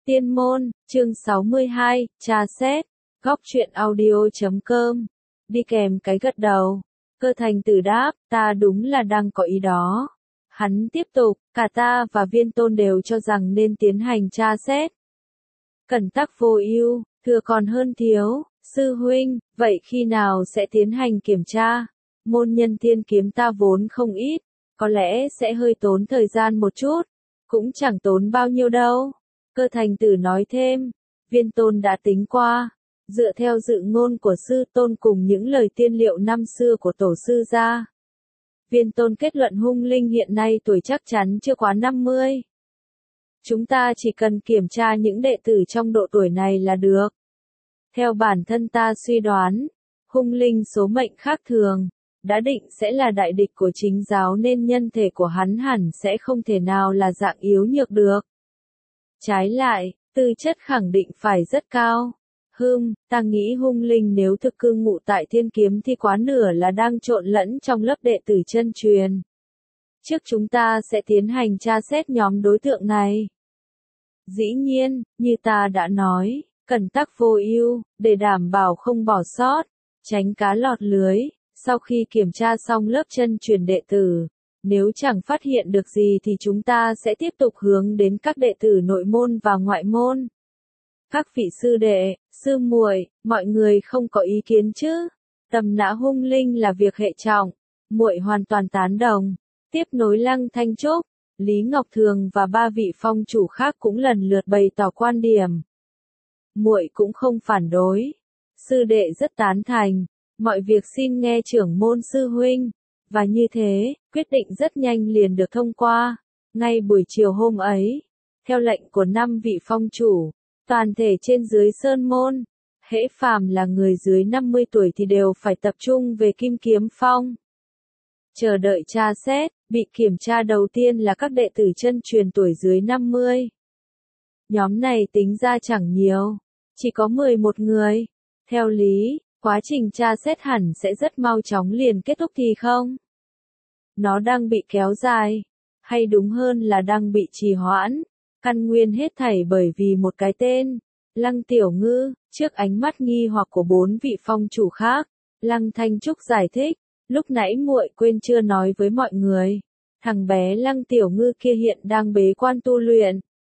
Tiên môn, chương 62, tra xét, góc truyện audio.com, đi kèm cái gật đầu. Cơ Thành Tử đáp, ta đúng là đang có ý đó. Hắn tiếp tục, cả ta và Viên Tôn đều cho rằng nên tiến hành tra xét. Cẩn tắc vô ưu, thừa còn hơn thiếu, sư huynh, vậy khi nào sẽ tiến hành kiểm tra? Môn nhân tiên kiếm ta vốn không ít, có lẽ sẽ hơi tốn thời gian một chút, cũng chẳng tốn bao nhiêu đâu. Cơ Thành Tử nói thêm, Viên Tôn đã tính qua, dựa theo dự ngôn của sư tôn cùng những lời tiên liệu năm xưa của tổ sư gia. Viên Tôn kết luận Hung Linh hiện nay tuổi chắc chắn chưa quá 50. Chúng ta chỉ cần kiểm tra những đệ tử trong độ tuổi này là được. Theo bản thân ta suy đoán, Hung Linh số mệnh khác thường, đã định sẽ là đại địch của chính giáo nên nhân thể của hắn hẳn sẽ không thể nào là dạng yếu nhược được. Trái lại, tư chất khẳng định phải rất cao. Ta nghĩ Hung Linh nếu thực cư ngụ tại Thiên Kiếm thì quá nửa là đang trộn lẫn trong lớp đệ tử chân truyền. Trước chúng ta sẽ tiến hành tra xét nhóm đối tượng này. Dĩ nhiên, như ta đã nói, cẩn tắc vô ưu, để đảm bảo không bỏ sót, tránh cá lọt lưới. Sau khi kiểm tra xong lớp chân truyền đệ tử, nếu chẳng phát hiện được gì thì chúng ta sẽ tiếp tục hướng đến các đệ tử nội môn và ngoại môn. Các vị sư đệ, sư muội, mọi người không có ý kiến chứ? Tầm nã Hung Linh là việc hệ trọng, muội hoàn toàn tán đồng. Tiếp nối Lăng Thanh Trúc, Lý Ngọc Thường và ba vị phong chủ khác cũng lần lượt bày tỏ quan điểm. Muội cũng không phản đối. Sư đệ rất tán thành, mọi việc xin nghe trưởng môn sư huynh. Và như thế, quyết định rất nhanh liền được thông qua. Ngay buổi chiều hôm ấy, theo lệnh của 5 vị phong chủ, toàn thể trên dưới sơn môn, hễ phàm là người dưới 50 tuổi thì đều phải tập trung về Kim Kiếm Phong. Chờ đợi tra xét, bị kiểm tra đầu tiên là các đệ tử chân truyền tuổi dưới 50. Nhóm này tính ra chẳng nhiều, chỉ có 11 người. Theo lý, quá trình tra xét hẳn sẽ rất mau chóng liền kết thúc thì không? Nó đang bị kéo dài, hay đúng hơn là đang bị trì hoãn. Căn nguyên hết thảy bởi vì một cái tên, Lăng Tiểu Ngư. Trước ánh mắt nghi hoặc của 4 vị phong chủ khác, Lăng Thanh Trúc giải thích, lúc nãy muội quên chưa nói với mọi người, thằng bé Lăng Tiểu Ngư kia hiện đang bế quan tu luyện.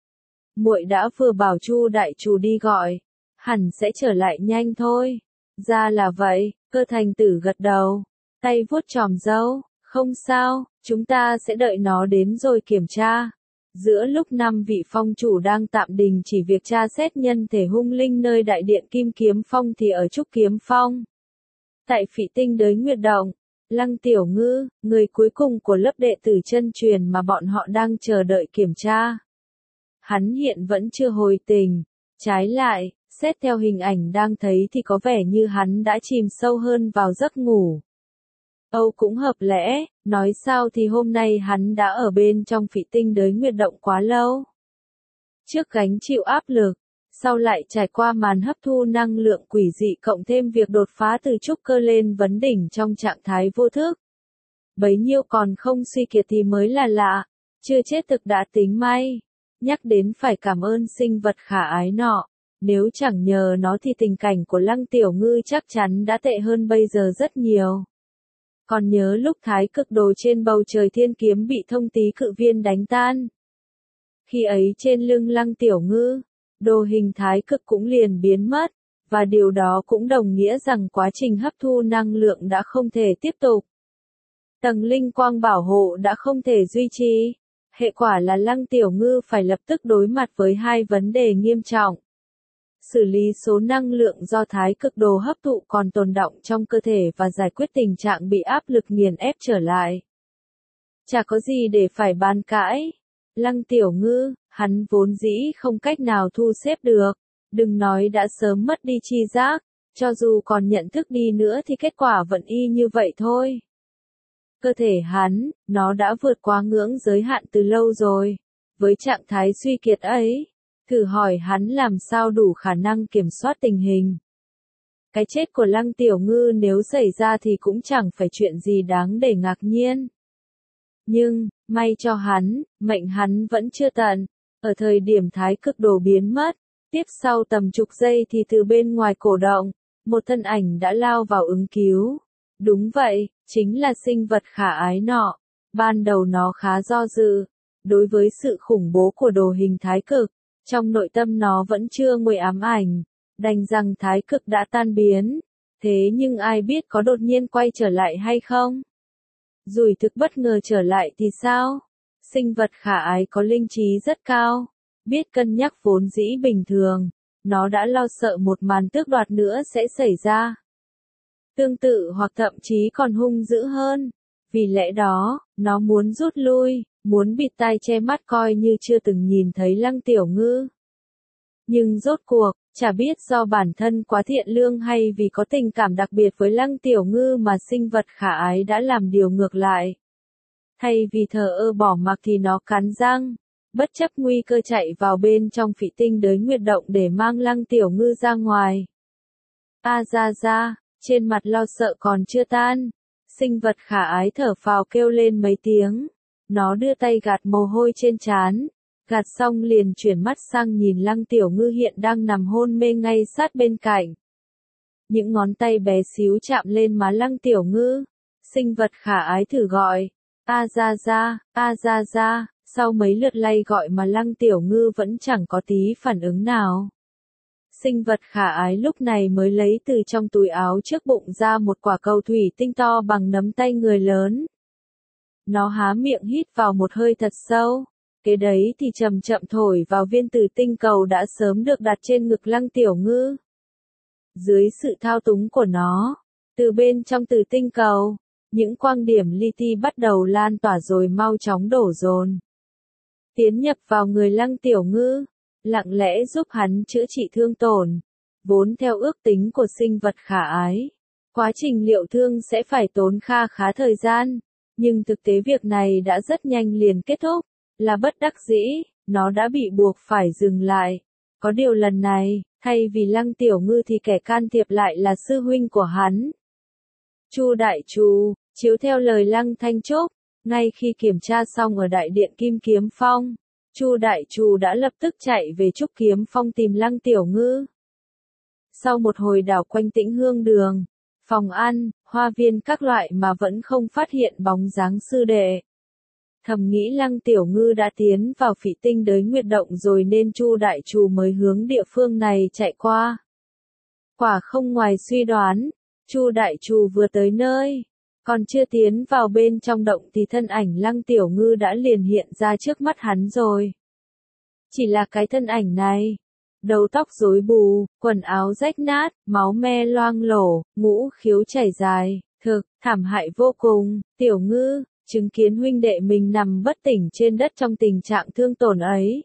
Muội đã vừa bảo Chu đại chủ đi gọi, hẳn sẽ trở lại nhanh thôi. Ra là vậy, Cơ Thành Tử gật đầu, tay vuốt chòm râu, không sao, chúng ta sẽ đợi nó đến rồi kiểm tra. Giữa lúc 5 vị phong chủ đang tạm đình chỉ việc tra xét nhân thể Hung Linh nơi đại điện Kim Kiếm Phong thì ở Trúc Kiếm Phong, tại Phỉ Tinh Đới Nguyệt Động, Lăng Tiểu Ngư, người cuối cùng của lớp đệ tử chân truyền mà bọn họ đang chờ đợi kiểm tra. Hắn hiện vẫn chưa hồi tình, trái lại, xét theo hình ảnh đang thấy thì có vẻ như hắn đã chìm sâu hơn vào giấc ngủ. Âu cũng hợp lẽ, nói sao thì hôm nay hắn đã ở bên trong Phỉ Tinh Đới Nguyệt Động quá lâu. Trước gánh chịu áp lực, sau lại trải qua màn hấp thu năng lượng quỷ dị cộng thêm việc đột phá từ trúc cơ lên vấn đỉnh trong trạng thái vô thức. Bấy nhiêu còn không suy kiệt thì mới là lạ, chưa chết thực đã tính may. Nhắc đến phải cảm ơn sinh vật khả ái nọ, nếu chẳng nhờ nó thì tình cảnh của Lăng Tiểu Ngư chắc chắn đã tệ hơn bây giờ rất nhiều. Còn nhớ lúc thái cực đồ trên bầu trời thiên kiếm bị thông tý cự viên đánh tan. Khi ấy trên lưng Lăng Tiểu Ngư, đồ hình thái cực cũng liền biến mất, và điều đó cũng đồng nghĩa rằng quá trình hấp thu năng lượng đã không thể tiếp tục. Tầng linh quang bảo hộ đã không thể duy trì. Hệ quả là Lăng Tiểu Ngư phải lập tức đối mặt với hai vấn đề nghiêm trọng. Xử lý số năng lượng do thái cực đồ hấp thụ còn tồn đọng trong cơ thể và giải quyết tình trạng bị áp lực nghiền ép trở lại. Chả có gì để phải bàn cãi. Lăng Tiểu Ngư, hắn vốn dĩ không cách nào thu xếp được, đừng nói đã sớm mất đi tri giác, cho dù còn nhận thức đi nữa thì kết quả vẫn y như vậy thôi. Cơ thể hắn, nó đã vượt qua ngưỡng giới hạn từ lâu rồi. Với trạng thái suy kiệt ấy, thử hỏi hắn làm sao đủ khả năng kiểm soát tình hình. Cái chết của Lăng Tiểu Ngư nếu xảy ra thì cũng chẳng phải chuyện gì đáng để ngạc nhiên. Nhưng, may cho hắn, mệnh hắn vẫn chưa tận. Ở thời điểm thái cực đồ biến mất, tiếp sau tầm chục giây thì từ bên ngoài cổ động, một thân ảnh đã lao vào ứng cứu. Đúng vậy, chính là sinh vật khả ái nọ. Ban đầu nó khá do dự, đối với sự khủng bố của đồ hình thái cực, trong nội tâm nó vẫn chưa nguôi ám ảnh, đành rằng thái cực đã tan biến. Thế nhưng ai biết có đột nhiên quay trở lại hay không? Rủi thực bất ngờ trở lại thì sao? Sinh vật khả ái có linh trí rất cao, biết cân nhắc vốn dĩ bình thường, nó đã lo sợ một màn tước đoạt nữa sẽ xảy ra. Tương tự hoặc thậm chí còn hung dữ hơn. Vì lẽ đó, nó muốn rút lui, muốn bịt tai che mắt coi như chưa từng nhìn thấy Lăng Tiểu Ngư. Nhưng rốt cuộc, chả biết do bản thân quá thiện lương hay vì có tình cảm đặc biệt với Lăng Tiểu Ngư mà sinh vật khả ái đã làm điều ngược lại. Thay vì thờ ơ bỏ mặc thì nó cắn răng, bất chấp nguy cơ chạy vào bên trong phỉ tinh đới nguyệt động để mang Lăng Tiểu Ngư ra ngoài. Ra, trên mặt lo sợ còn chưa tan, sinh vật khả ái thở phào kêu lên mấy tiếng. Nó đưa tay gạt mồ hôi trên trán, gạt xong liền chuyển mắt sang nhìn Lăng Tiểu Ngư hiện đang nằm hôn mê ngay sát bên cạnh. Những ngón tay bé xíu chạm lên má Lăng Tiểu Ngư, sinh vật khả ái thử gọi, ra, sau mấy lượt lay gọi mà Lăng Tiểu Ngư vẫn chẳng có tí phản ứng nào. Sinh vật khả ái lúc này mới lấy từ trong túi áo trước bụng ra một quả cầu thủy tinh to bằng nắm tay người lớn. Nó há miệng hít vào một hơi thật sâu, kế đấy thì chậm chậm thổi vào viên tử tinh cầu đã sớm được đặt trên ngực Lăng Tiểu Ngư. Dưới sự thao túng của nó, từ bên trong tử tinh cầu, những quang điểm li ti bắt đầu lan tỏa rồi mau chóng đổ dồn tiến nhập vào người Lăng Tiểu Ngư, lặng lẽ giúp hắn chữa trị thương tổn. Vốn theo ước tính của sinh vật khả ái, quá trình liệu thương sẽ phải tốn khá thời gian, nhưng thực tế việc này đã rất nhanh liền kết thúc, là bất đắc dĩ, nó đã bị buộc phải dừng lại. Có điều lần này, thay vì Lăng Tiểu Ngư thì kẻ can thiệp lại là sư huynh của hắn. Chu Đại Trù, chiếu theo lời Lăng Thanh Trúc, ngay khi kiểm tra xong ở Đại điện Kim Kiếm Phong, Chu Đại Trù đã lập tức chạy về Trúc Kiếm Phong tìm Lăng Tiểu Ngư. Sau một hồi đảo quanh Tĩnh Hương Đường, phòng ăn, hoa viên các loại mà vẫn không phát hiện bóng dáng sư đệ. Thầm nghĩ Lăng Tiểu Ngư đã tiến vào phỉ tinh đới nguyệt động rồi nên Chu Đại Trù mới hướng địa phương này chạy qua. Quả không ngoài suy đoán, Chu Đại Trù vừa tới nơi, còn chưa tiến vào bên trong động thì thân ảnh Lăng Tiểu Ngư đã liền hiện ra trước mắt hắn rồi. Chỉ là cái thân ảnh này, đầu tóc rối bù, quần áo rách nát, máu me loang lổ, ngũ khiếu chảy dài, thực, thảm hại vô cùng. Tiểu Ngư, chứng kiến huynh đệ mình nằm bất tỉnh trên đất trong tình trạng thương tổn ấy.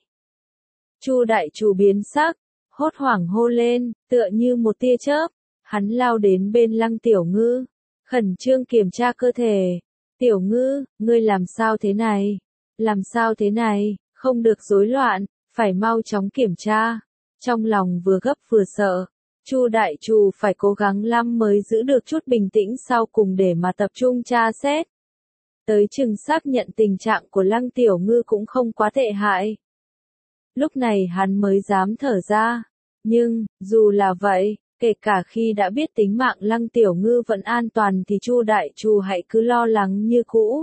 Chu Đại Trù biến sắc, hốt hoảng hô lên, tựa như một tia chớp, hắn lao đến bên Lăng Tiểu Ngư, khẩn trương kiểm tra cơ thể. Tiểu Ngư, ngươi làm sao thế này? Làm sao thế này? Không được rối loạn, phải mau chóng kiểm tra. Trong lòng vừa gấp vừa sợ, Chu Đại Trù phải cố gắng lắm mới giữ được chút bình tĩnh sau cùng để mà tập trung tra xét. Tới chừng xác nhận tình trạng của Lăng Tiểu Ngư cũng không quá tệ hại. Lúc này hắn mới dám thở ra. Nhưng, dù là vậy, kể cả khi đã biết tính mạng Lăng Tiểu Ngư vẫn an toàn thì Chu Đại Trù hãy cứ lo lắng như cũ.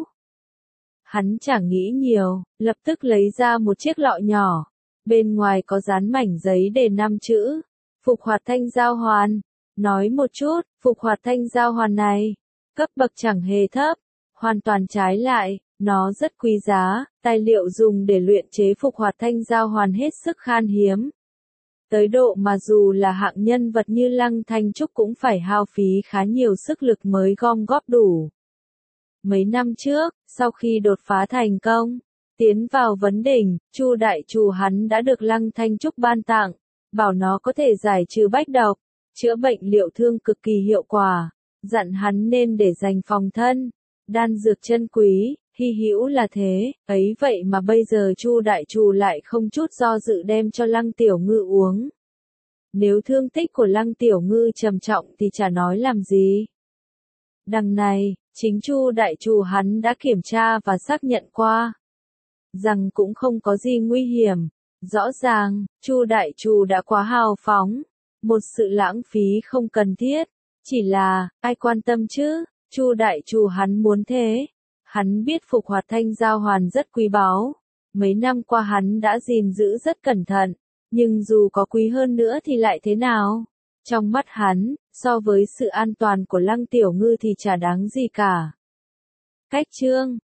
Hắn chẳng nghĩ nhiều, lập tức lấy ra một chiếc lọ nhỏ. Bên ngoài có dán mảnh giấy đề 5 chữ. Phục hoạt thanh giao hoàn. Nói một chút, phục hoạt thanh giao hoàn này, cấp bậc chẳng hề thấp. Hoàn toàn trái lại, nó rất quý giá, tài liệu dùng để luyện chế phục hoạt thanh giao hoàn hết sức khan hiếm. Tới độ mà dù là hạng nhân vật như Lăng Thanh Trúc cũng phải hao phí khá nhiều sức lực mới gom góp đủ. Mấy năm trước, sau khi đột phá thành công, tiến vào vấn đỉnh, Chu Đại Trù hắn đã được Lăng Thanh Trúc ban tặng, bảo nó có thể giải trừ bách độc, chữa bệnh liệu thương cực kỳ hiệu quả, dặn hắn nên để dành phòng thân. Đan dược chân quý, hy hữu là thế, ấy vậy mà bây giờ Chu Đại Trù lại không chút do dự đem cho Lăng Tiểu Ngư uống. Nếu thương tích của Lăng Tiểu Ngư trầm trọng thì chả nói làm gì. Đằng này, chính Chu Đại Trù hắn đã kiểm tra và xác nhận qua, rằng cũng không có gì nguy hiểm, Rõ ràng, Chu đại trù đã quá hào phóng, một sự lãng phí không cần thiết, chỉ là, ai quan tâm chứ, Chu đại trù hắn muốn thế. Hắn biết Phục Hoạt Thanh Giao Hoàn rất quý báu, mấy năm qua hắn đã gìn giữ rất cẩn thận, nhưng dù có quý hơn nữa thì lại thế nào? Trong mắt hắn, so với sự an toàn của Lăng Tiểu Ngư thì chả đáng gì cả. Cách chương